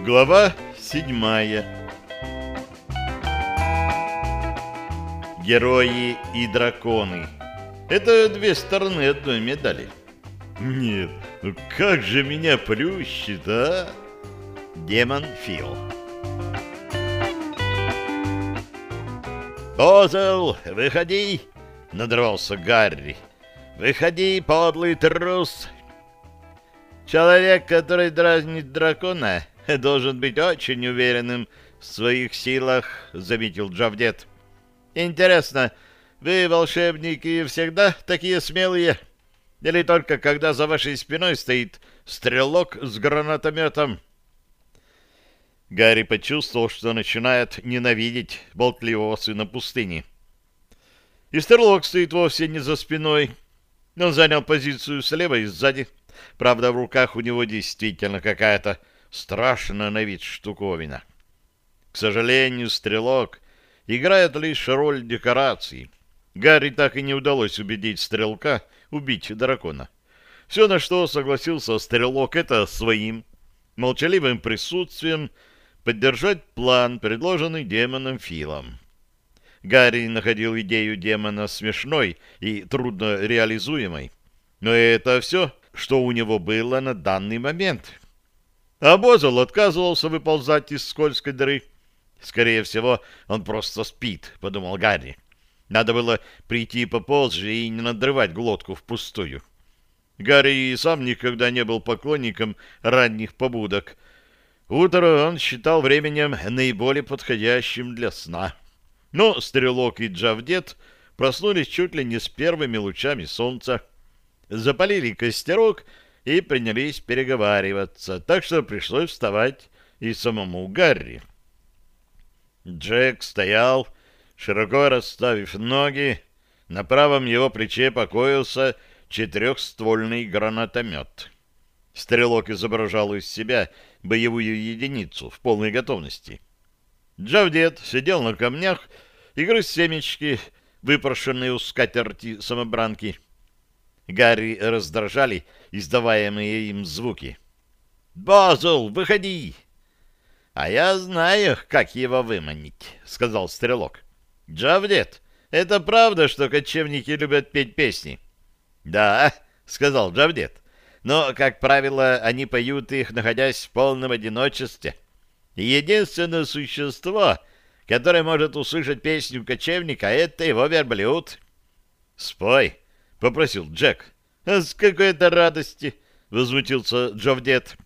Глава 7. Герои и драконы. Это две стороны одной медали. Нет, ну как же меня плющит, а? Демон Фил. «Озел, выходи!» — надрывался Гарри. «Выходи, подлый трус!» Человек, который дразнит дракона, должен быть очень уверенным в своих силах, — заметил Джавдет. Интересно, вы, волшебники, всегда такие смелые? Или только когда за вашей спиной стоит стрелок с гранатометом? Гарри почувствовал, что начинает ненавидеть болтливого сына пустыни. И стрелок стоит вовсе не за спиной. Он занял позицию слева и сзади. Правда, в руках у него действительно какая-то страшная на вид штуковина. К сожалению, стрелок играет лишь роль декорации. Гарри так и не удалось убедить стрелка убить дракона. Все, на что согласился стрелок, это своим молчаливым присутствием поддержать план, предложенный демоном Филом. Гарри находил идею демона смешной и трудно реализуемой, но это все, что у него было на данный момент. А Бозел отказывался выползать из скользкой дыры. Скорее всего, он просто спит, — подумал Гарри. Надо было прийти попозже и не надрывать глотку впустую. Гарри и сам никогда не был поклонником ранних побудок. Утро он считал временем наиболее подходящим для сна. Но Стрелок и Джавдет проснулись чуть ли не с первыми лучами солнца, запалили костерок и принялись переговариваться, так что пришлось вставать и самому Гарри. Джек стоял, широко расставив ноги. На правом его плече покоился четырехствольный гранатомет. Стрелок изображал из себя боевую единицу в полной готовности. Джавдет сидел на камнях и грыз семечки, выпрошенные у скатерти самобранки. Гарри раздражали издаваемые им звуки. «Бозел, выходи!» «А я знаю, как его выманить», — сказал Стрелок. «Джавдет, это правда, что кочевники любят петь песни?» «Да», — сказал Джавдет, — «но, как правило, они поют их, находясь в полном одиночестве. И единственное существо, которое может услышать песню кочевника, — это его верблюд». «Спой», — попросил Джек. «С какой-то радости», — возмутился Джавдет.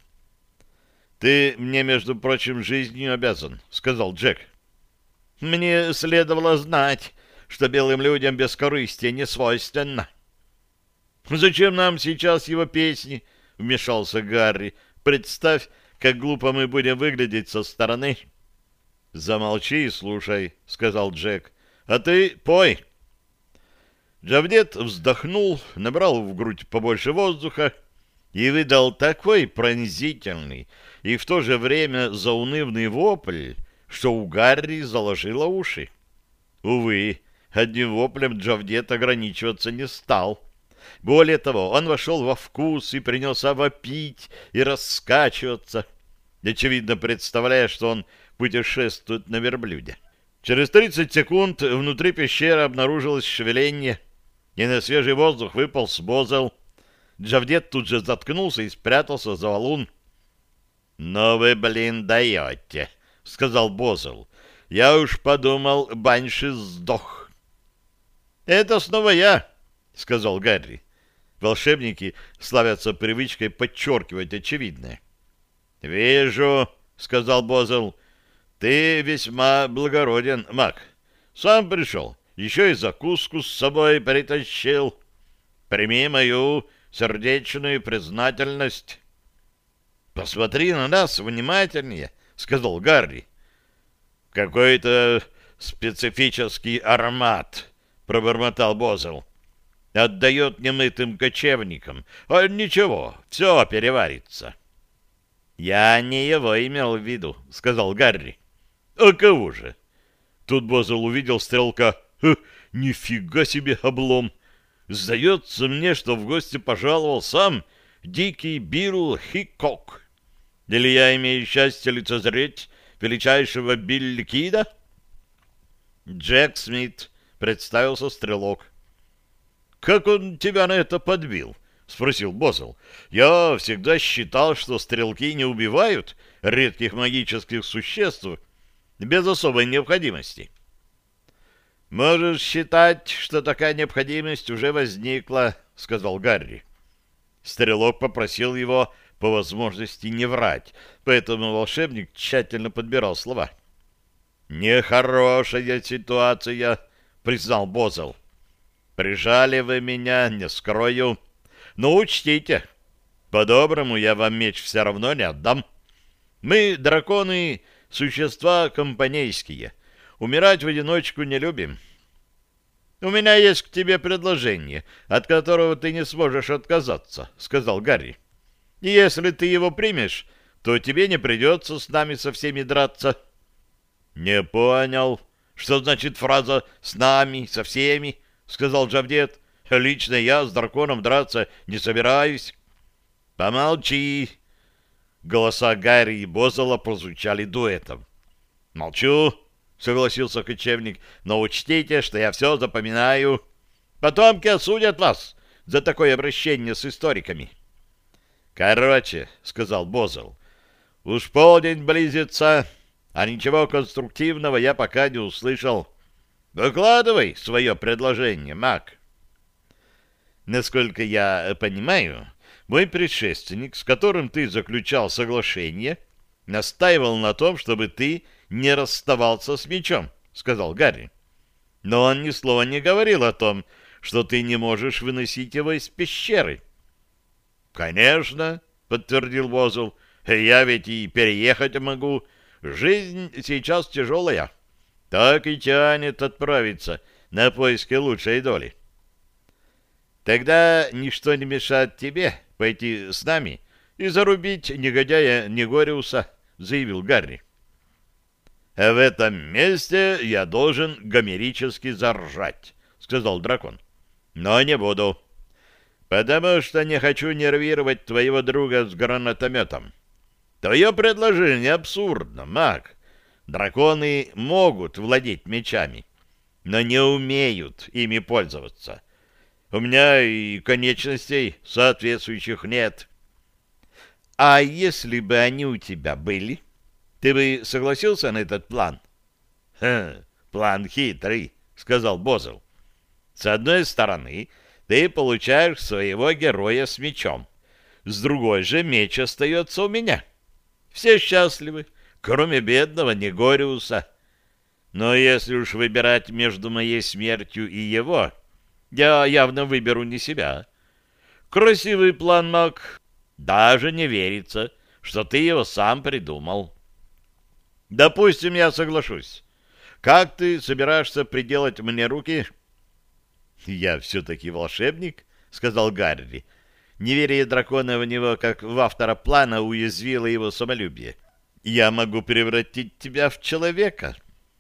«Ты мне, между прочим, жизнью обязан», — сказал Джек. «Мне следовало знать, что белым людям бескорыстие не свойственно». «Зачем нам сейчас его песни?» — вмешался Гарри. «Представь, как глупо мы будем выглядеть со стороны». «Замолчи и слушай», — сказал Джек. «А ты пой». Джавдет вздохнул, набрал в грудь побольше воздуха и выдал такой пронзительный и в то же время заунывный вопль, что у Гарри заложило уши. Увы, одним воплем Джавдет ограничиваться не стал. Более того, он вошел во вкус и принялся вопить и раскачиваться, очевидно представляя, что он путешествует на верблюде. Через 30 секунд внутри пещеры обнаружилось шевеление, и на свежий воздух выполз Бозел. Джавдет тут же заткнулся и спрятался за валун. «Ну вы, блин, даете», — сказал Бозел. «Я уж подумал, Банши сдох». «Это снова я», — сказал Гарри. Волшебники славятся привычкой подчеркивать очевидное. «Вижу», — сказал Бозел, — «ты весьма благороден, маг. Сам пришел, еще и закуску с собой притащил. Прими мою сердечную признательность». «Посмотри на нас внимательнее», — сказал Гарри. «Какой-то специфический аромат», — пробормотал Бозел. «Отдает немытым кочевникам. А ничего, все переварится». «Я не его имел в виду», — сказал Гарри. «А кого же?» Тут Бозел увидел Стрелка. «Нифига себе облом! Сдается мне, что в гости пожаловал сам дикий Билл Хикок». Или я имею счастье лицезреть величайшего Билли Кида? Джек Смит, представился стрелок. Как он тебя на это подбил? Спросил Бозел. Я всегда считал, что стрелки не убивают редких магических существ без особой необходимости. Можешь считать, что такая необходимость уже возникла, сказал Гарри. Стрелок попросил его по возможности не врать, поэтому волшебник тщательно подбирал слова. «Нехорошая ситуация», — признал Бозел. «Прижали вы меня, не скрою. Но учтите, по-доброму я вам меч все равно не отдам. Мы, драконы, существа компанейские. Умирать в одиночку не любим. У меня есть к тебе предложение, от которого ты не сможешь отказаться», — сказал Гарри. «И если ты его примешь, то тебе не придется с нами со всеми драться». «Не понял, что значит фраза «с нами, со всеми», — сказал Джавдет. «Лично я с драконом драться не собираюсь». «Помолчи!» Голоса Гарри и Бозела прозвучали дуэтом. «Молчу», — согласился кочевник, «но учтите, что я все запоминаю. Потомки осудят вас за такое обращение с историками». «Короче», — сказал Бозел, — «уж полдень близится, а ничего конструктивного я пока не услышал. Выкладывай свое предложение, маг». «Насколько я понимаю, мой предшественник, с которым ты заключал соглашение, настаивал на том, чтобы ты не расставался с мечом», — сказал Гарри. «Но он ни слова не говорил о том, что ты не можешь выносить его из пещеры». «Конечно», — подтвердил Бозел, — «я ведь и переехать могу. Жизнь сейчас тяжелая. Так и тянет отправиться на поиски лучшей доли». «Тогда ничто не мешает тебе пойти с нами и зарубить негодяя Негориуса», — заявил Гарри. «В этом месте я должен гомерически заржать», — сказал дракон. «Но не буду, потому что не хочу нервировать твоего друга с гранатометом. Твое предложение абсурдно, маг. Драконы могут владеть мечами, но не умеют ими пользоваться. У меня и конечностей соответствующих нет». «А если бы они у тебя были, ты бы согласился на этот план?» «План хитрый», — сказал Бозел. «С одной стороны, ты получаешь своего героя с мечом. С другой же меч остается у меня. Все счастливы, кроме бедного Негориуса. Но если уж выбирать между моей смертью и его, я явно выберу не себя. Красивый план, маг. Даже не верится, что ты его сам придумал. Допустим, я соглашусь. Как ты собираешься приделать мне руки?» «Я все-таки волшебник», — сказал Гарри. Неверие дракона в него, как в автора плана, уязвило его самолюбие. «Я могу превратить тебя в человека».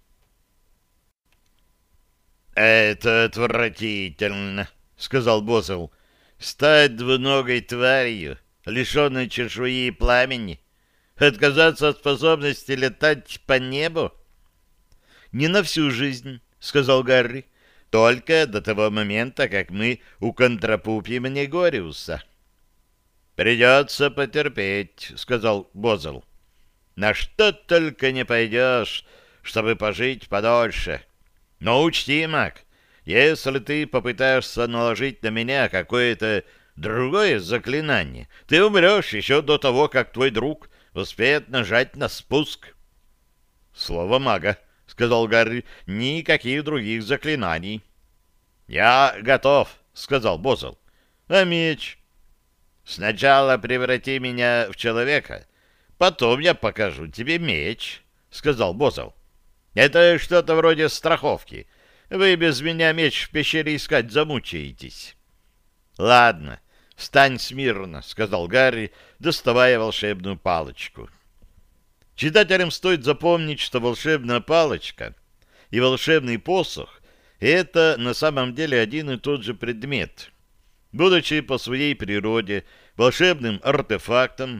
«Это отвратительно», — сказал Бозел. «Стать двуногой тварью, лишенной чешуи и пламени, отказаться от способности летать по небу». «Не на всю жизнь», — сказал Гарри. «Только до того момента, как мы уконтропупим Негориуса». «Придется потерпеть», — сказал Бозел. «На что только не пойдешь, чтобы пожить подольше. Но учти, маг, если ты попытаешься наложить на меня какое-то другое заклинание, ты умрешь еще до того, как твой друг успеет нажать на спуск». «Слово мага», — сказал Гарри, — «никаких других заклинаний». «Я готов», — сказал Бозел. «А меч?» «Сначала преврати меня в человека, потом я покажу тебе меч», — сказал Бозел. «Это что-то вроде страховки. Вы без меня меч в пещере искать замучаетесь». «Ладно, встань смирно», — сказал Гарри, доставая волшебную палочку. Читателям стоит запомнить, что волшебная палочка и волшебный посох — это на самом деле один и тот же предмет. Будучи по своей природе волшебным артефактом,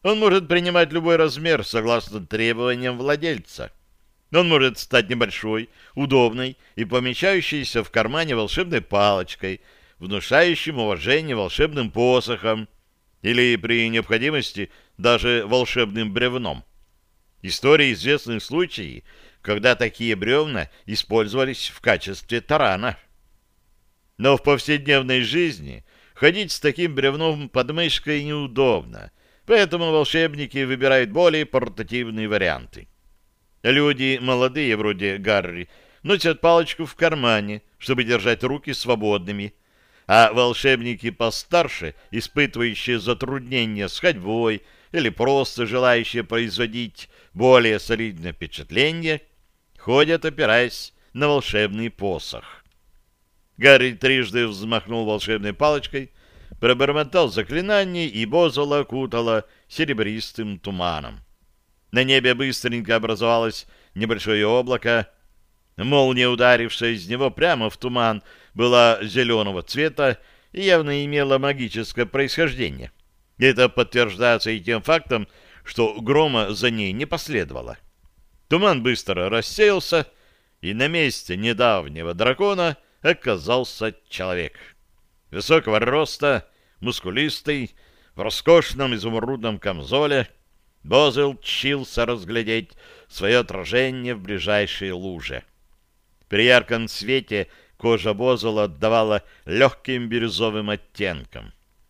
Он может принимать любой размер согласно требованиям владельца. Он может стать небольшой, удобной и помещающейся в кармане волшебной палочкой, внушающим уважение волшебным посохом или, при необходимости, даже волшебным бревном. История известных случаев, когда такие бревна использовались в качестве тарана. Но в повседневной жизни ходить с таким бревном под мышкой неудобно, поэтому волшебники выбирают более портативные варианты. Люди молодые, вроде Гарри, носят палочку в кармане, чтобы держать руки свободными, а волшебники постарше, испытывающие затруднения с ходьбой или просто желающие производить более солидное впечатление, ходят, опираясь на волшебный посох. Гарри трижды взмахнул волшебной палочкой, пробормотал заклинание, и Бозола окутало серебристым туманом. На небе быстренько образовалось небольшое облако. Молния, ударившая из него прямо в туман, была зеленого цвета и явно имела магическое происхождение. Это подтверждается и тем фактом, что грома за ней не последовало. Туман быстро рассеялся, и на месте недавнего дракона оказался человек. Высокого роста, мускулистый, в роскошном изумрудном камзоле. Бозел тщился разглядеть свое отражение в ближайшей луже. При ярком свете кожа Бозела отдавала легким бирюзовым оттенком.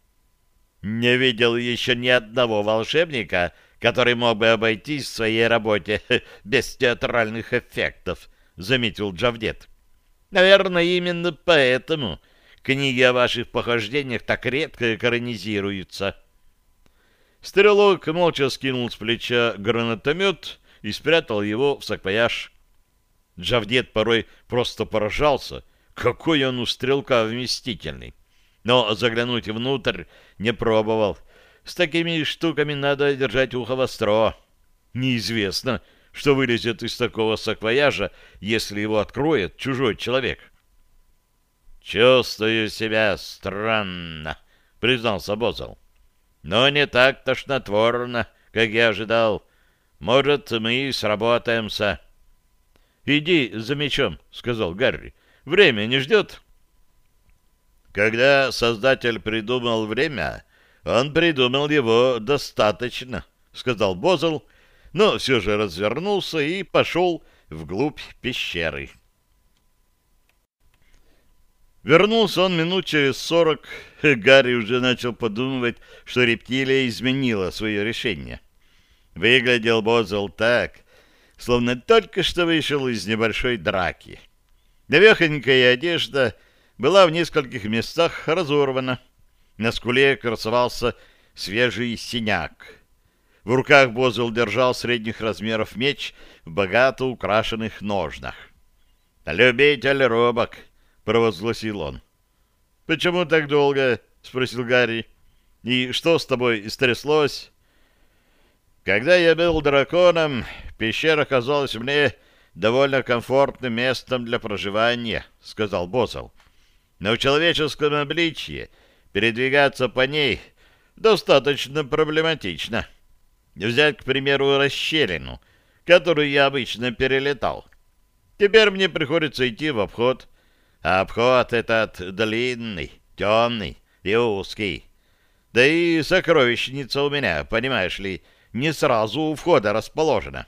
«Не видел еще ни одного волшебника, который мог бы обойтись в своей работе без театральных эффектов», — заметил Джавдет. «Наверное, именно поэтому книги о ваших похождениях так редко экранизируются». Стрелок молча скинул с плеча гранатомет и спрятал его в саквояж. Джавдет порой просто поражался, какой он у стрелка вместительный. Но заглянуть внутрь не пробовал. С такими штуками надо держать ухо востро. Неизвестно, что вылезет из такого саквояжа, если его откроет чужой человек. «Чувствую себя странно», — признался Бозел. «Но не так тошнотворно, как я ожидал. Может, мы и сработаемся». «Иди за мечом», — сказал Гарри. «Время не ждет». Когда Создатель придумал время, он придумал его достаточно, — сказал Бозел, но все же развернулся и пошел вглубь пещеры. Вернулся он минут через 40. Гарри уже начал подумывать, что рептилия изменила свое решение. Выглядел Бозел так, словно только что вышел из небольшой драки. Навехонькая одежда была в нескольких местах разорвана. На скуле красовался свежий синяк. В руках Бозел держал средних размеров меч в богато украшенных ножнах. «Любитель робок», — провозгласил он. «Почему так долго?» — спросил Гарри. «И что с тобой стряслось?» «Когда я был драконом, пещера казалась мне довольно комфортным местом для проживания», — сказал Бозел. «Но в человеческом обличье передвигаться по ней достаточно проблематично. Взять, к примеру, расщелину, которую я обычно перелетал. Теперь мне приходится идти в обход, а обход этот длинный, темный и узкий. Да и сокровищница у меня, понимаешь ли, не сразу у входа расположена».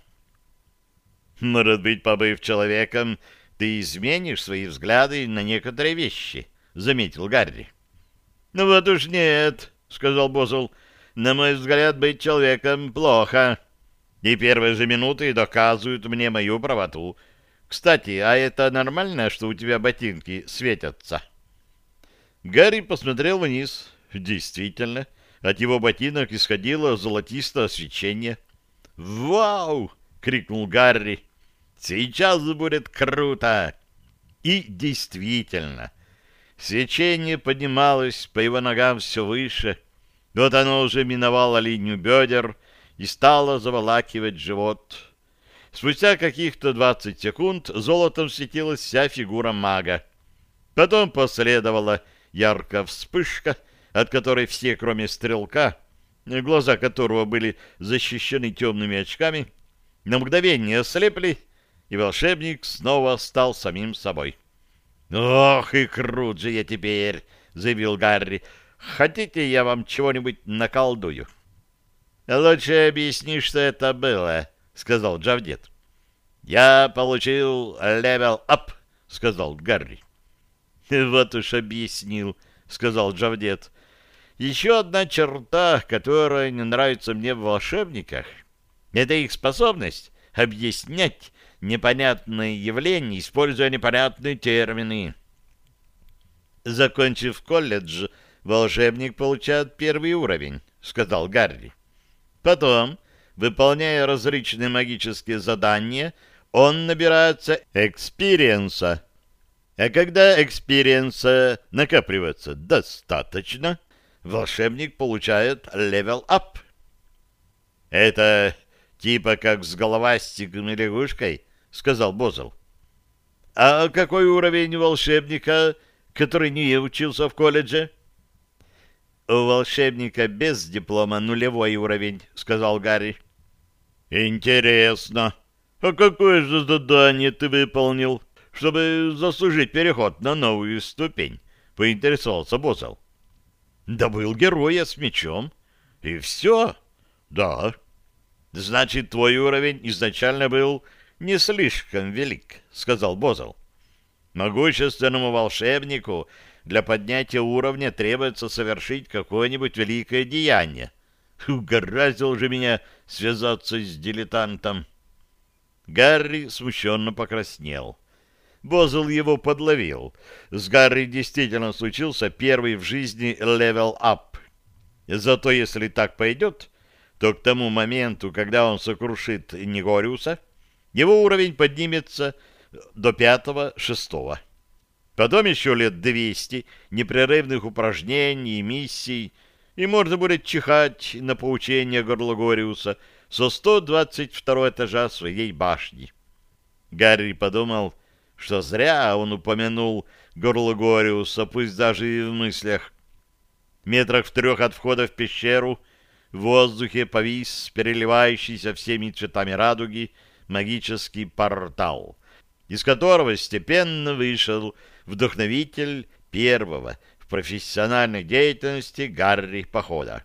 «Может быть, побыв человеком, ты изменишь свои взгляды на некоторые вещи», — заметил Гарри. «Ну вот уж нет», — сказал Бозел. «На мой взгляд, быть человеком плохо. И первые же минуты доказывают мне мою правоту. Кстати, а это нормально, что у тебя ботинки светятся?» Гарри посмотрел вниз. Действительно, от его ботинок исходило золотистое свечение. «Вау!» — крикнул Гарри. «Сейчас будет круто!» И действительно, свечение поднималось по его ногам все выше. Вот оно уже миновало линию бедер и стало заволакивать живот. Спустя каких-то 20 секунд золотом светилась вся фигура мага. Потом последовала яркая вспышка, от которой все, кроме стрелка, глаза которого были защищены темными очками, на мгновение ослепли, и волшебник снова стал самим собой. «Ох, и крут же я теперь!» — заявил Гарри. «Хотите, я вам чего-нибудь наколдую?» «Лучше объясни, что это было», — сказал Джавдет. «Я получил левел-ап», — сказал Гарри. «Вот уж объяснил», — сказал Джавдет. «Еще одна черта, которая не нравится мне в волшебниках, это их способность объяснять непонятные явления, используя непонятные термины». «Закончив колледж, волшебник получает первый уровень», — сказал Гарри. «Потом, выполняя различные магические задания, он набирается экспириенса. А когда экспириенса накапливается достаточно, волшебник получает левел-ап». «Это типа как с головастиком и лягушкой», — сказал Бозл. «А какой уровень волшебника, который не учился в колледже?» «У волшебника без диплома нулевой уровень», — сказал Гарри. «Интересно. А какое же задание ты выполнил, чтобы заслужить переход на новую ступень?» — поинтересовался Бозл. «Добыл героя с мечом. И все?» «Да». «Значит, твой уровень изначально был не слишком велик», — сказал Бозл. «Могущественному волшебнику для поднятия уровня требуется совершить какое-нибудь великое деяние. Угораздило же меня связаться с дилетантом». Гарри смущенно покраснел. Бозл его подловил. С Гарри действительно случился первый в жизни левел-ап. Зато если так пойдет, то к тому моменту, когда он сокрушит Негориуса, его уровень поднимется до 5-6. Потом еще лет 200 непрерывных упражнений и миссий, и можно будет чихать на поучение Горлагориуса со 122 этажа своей башни. Гарри подумал, что зря он упомянул Горлагориуса, пусть даже и в мыслях. Метрах в 3 от входа в пещеру в воздухе повис переливающийся всеми цветами радуги магический портал, из которого степенно вышел вдохновитель первого в профессиональной деятельности Гарри Похода.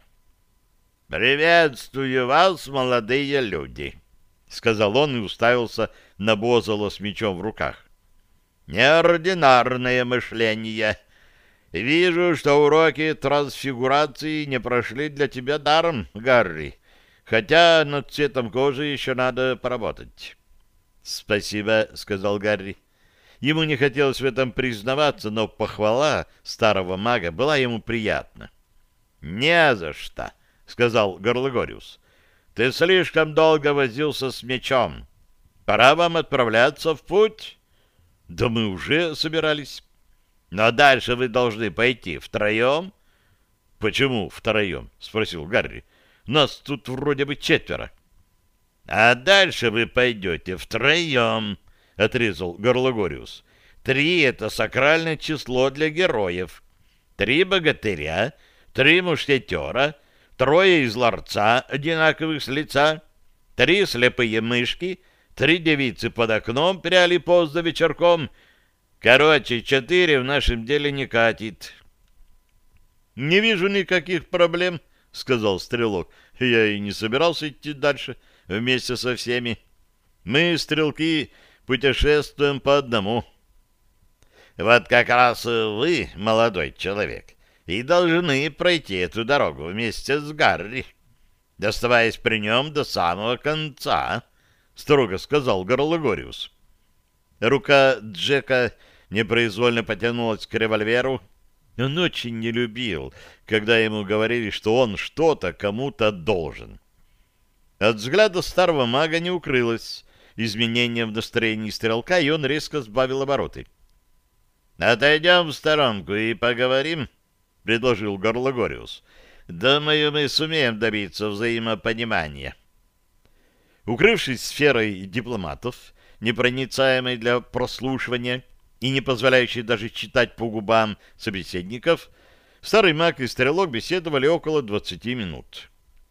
«Приветствую вас, молодые люди», — сказал он и уставился на Бозола с мечом в руках. «Неординарное мышление. Вижу, что уроки трансфигурации не прошли для тебя даром, Гарри, хотя над цветом кожи еще надо поработать». «Спасибо», — сказал Гарри. Ему не хотелось в этом признаваться, но похвала старого мага была ему приятна. «Не за что», — сказал Горлагориус. «Ты слишком долго возился с мечом. Пора вам отправляться в путь». «Да мы уже собирались». «Но дальше вы должны пойти втроем». «Почему втроем?» — спросил Гарри. «Нас тут вроде бы 4». «А дальше вы пойдете втроем», — отрезал Горлагориус. 3 — это сакральное число для героев. 3 богатыря, 3 мушкетера, 3 из ларца, одинаковых с лица, 3 слепые мышки, 3 девицы под окном пряли поздно вечерком. Короче, 4 в нашем деле не катит». «Не вижу никаких проблем», — сказал Стрелок. «Я и не собирался идти дальше вместе со всеми. Мы, стрелки, путешествуем по одному». «Вот как раз вы, молодой человек, и должны пройти эту дорогу вместе с Гарри, оставаясь при нем до самого конца», — строго сказал Горлагориус. Рука Джека непроизвольно потянулась к револьверу. Он очень не любил, когда ему говорили, что он что-то кому-то должен. От взгляда старого мага не укрылось изменение в настроении стрелка, и он резко сбавил обороты. «Отойдем в сторонку и поговорим», — предложил Горлагориус. «Думаю, мы сумеем добиться взаимопонимания». Укрывшись сферой дипломатов, непроницаемой для прослушивания и не позволяющей даже читать по губам собеседников, старый маг и стрелок беседовали около 20 минут.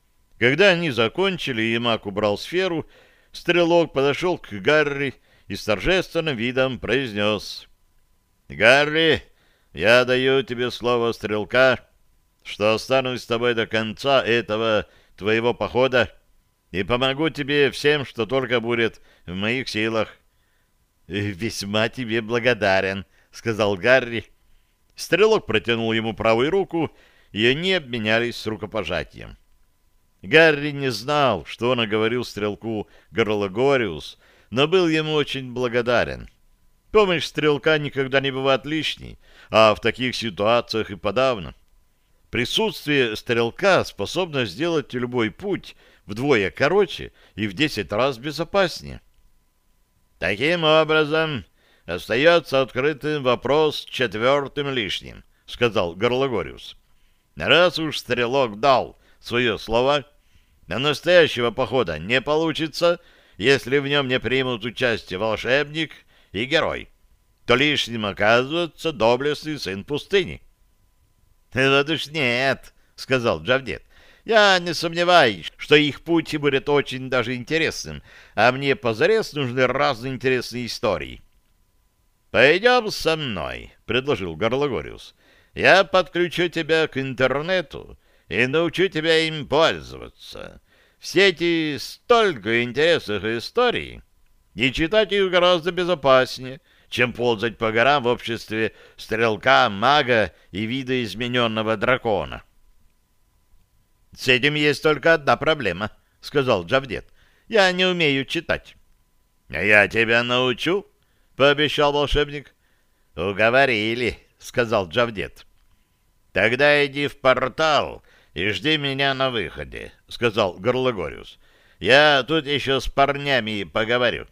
Когда они закончили и маг убрал сферу, стрелок подошел к Гарри и с торжественным видом произнес: «Гарри, я даю тебе слово стрелка, что останусь с тобой до конца этого твоего похода и помогу тебе всем, что только будет в моих силах». «Весьма тебе благодарен», — сказал Гарри. Стрелок протянул ему правую руку, и они обменялись рукопожатием. Гарри не знал, что наговорил стрелку Горлагориус, но был ему очень благодарен. Помощь стрелка никогда не бывает лишней, а в таких ситуациях и подавно. Присутствие стрелка способно сделать любой путь вдвое короче и в 10 раз безопаснее. «Таким образом, остается открытым вопрос 4-м лишним», — сказал Горлагориус. «Раз уж стрелок дал свое слово, а настоящего похода не получится, если в нем не примут участие волшебник и герой, то лишним оказывается доблестный сын пустыни». «Вот уж нет», — сказал Джавдет. «Я не сомневаюсь, что их путь будет очень даже интересным, а мне позарез нужны разные интересные истории». «Пойдем со мной», — предложил Горлагориус. «Я подключу тебя к интернету и научу тебя им пользоваться. В сети столько интересных историй, и читать их гораздо безопаснее, чем ползать по горам в обществе стрелка, мага и видоизмененного дракона». «С этим есть только одна проблема», — сказал Джавдет. «Я не умею читать». «А я тебя научу», — пообещал волшебник. «Уговорили», — сказал Джавдет. «Тогда иди в портал и жди меня на выходе», — сказал Горлагориус. «Я тут еще с парнями поговорю».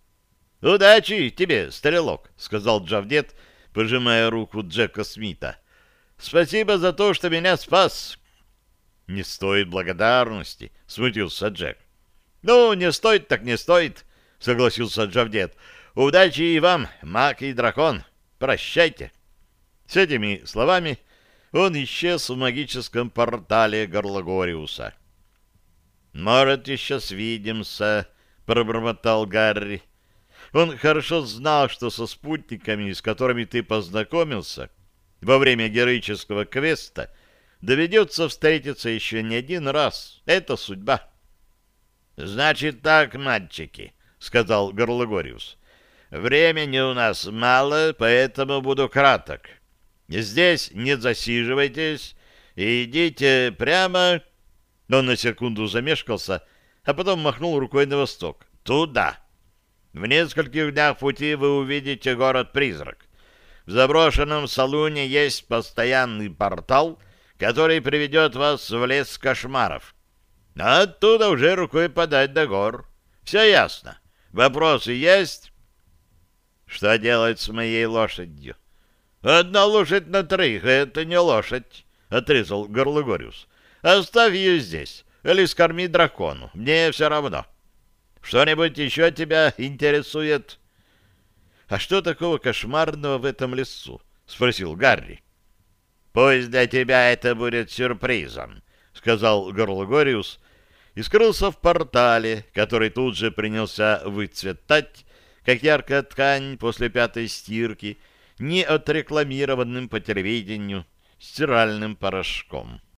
«Удачи тебе, стрелок», — сказал Джавдет, пожимая руку Джека Смита. «Спасибо за то, что меня спас». «Не стоит благодарности», — смутился Джек. «Ну, не стоит так не стоит», — согласился Джавдет. «Удачи и вам, маг и дракон. Прощайте». С этими словами он исчез в магическом портале Горлагориуса. «Может, еще свидимся», — пробормотал Гарри. Он хорошо знал, что со спутниками, с которыми ты познакомился во время героического квеста, доведется встретиться еще не один раз. Это судьба. «Значит так, мальчики», — сказал Горлагориус. «Времени у нас мало, поэтому буду краток. Здесь не засиживайтесь и идите прямо...» Он на секунду замешкался, а потом махнул рукой на восток. «Туда. В нескольких днях пути вы увидите город-призрак. В заброшенном салуне есть постоянный портал, который приведет вас в лес кошмаров. А оттуда уже рукой подать до гор. Все ясно. Вопросы есть?» «Что делать с моей лошадью?» «Одна лошадь на 3, это не лошадь», — отрезал Горлагориус. «Оставь ее здесь, или скорми дракону, мне все равно. Что-нибудь еще тебя интересует?» «А что такого кошмарного в этом лесу?» — спросил Гарри. «Пусть для тебя это будет сюрпризом», — сказал Горлагориус и скрылся в портале, который тут же принялся выцветать, как яркая ткань после 5-й стирки, не отрекламированным по телевидению стиральным порошком.